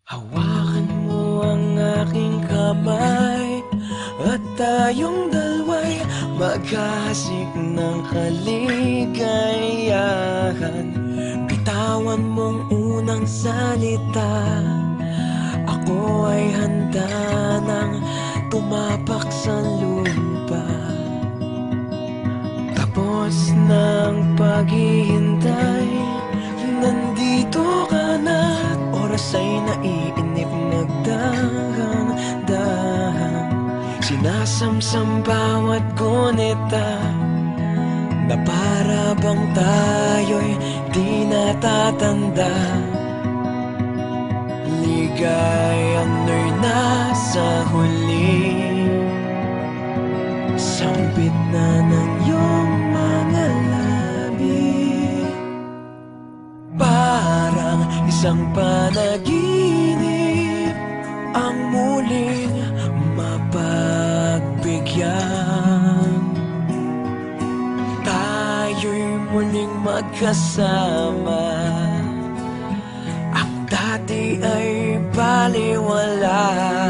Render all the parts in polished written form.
Hawakan mo ang aking kamay at tayong dalawa'y maghahasik ng kaligayahan. Bitawan mong unang salita, ako ay handa nang tumapak sa lupa. Tapos ng paghihintay, nandito ka na. Oras ay naiinip, nagdahan-dahan. Sinasamsam bawat gunita na para bang tayo'y di natatanda. Ligayan mo'y nasa huli, sambit na ng iyong mga labi. Parang isang panaginip ang muling mapagbigyan. Tayo'y muling magkasama, ang dati ay baliwala.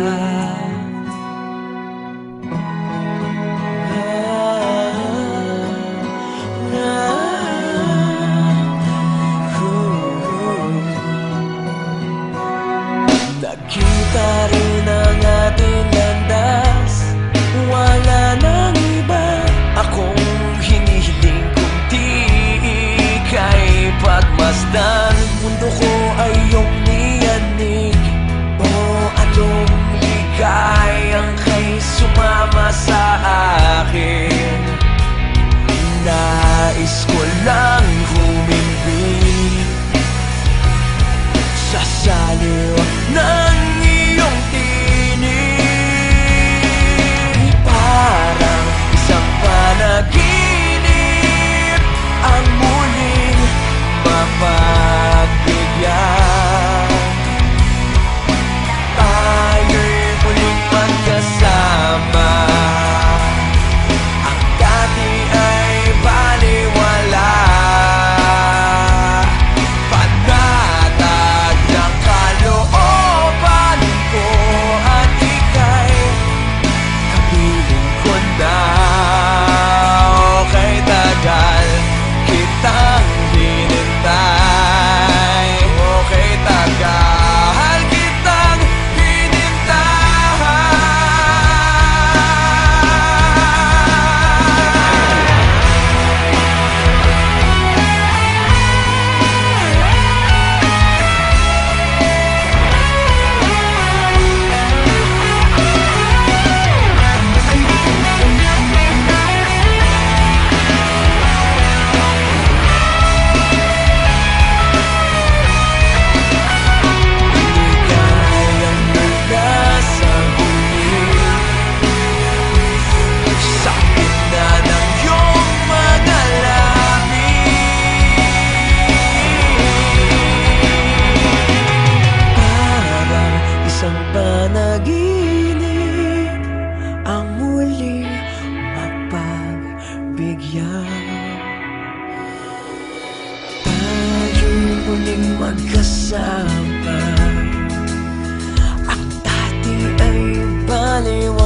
Nakita rin ang ating landas, wala nang iba akong hinihiling kundi ika'y pagmasdan. Mundo ko ay iyong niyanig, o anong ligayang kay sumama sa akin. Nais ko lang humimbing sa saliw ng iyong tinig. Parang isang panaginip ang muling mapagbigyan. Tayo'y muling magkasama, ang dati ay baliwala. Panaginip ang muli mapagbigyan. Tayo'y muling magkasama, ang dati ay baliwala.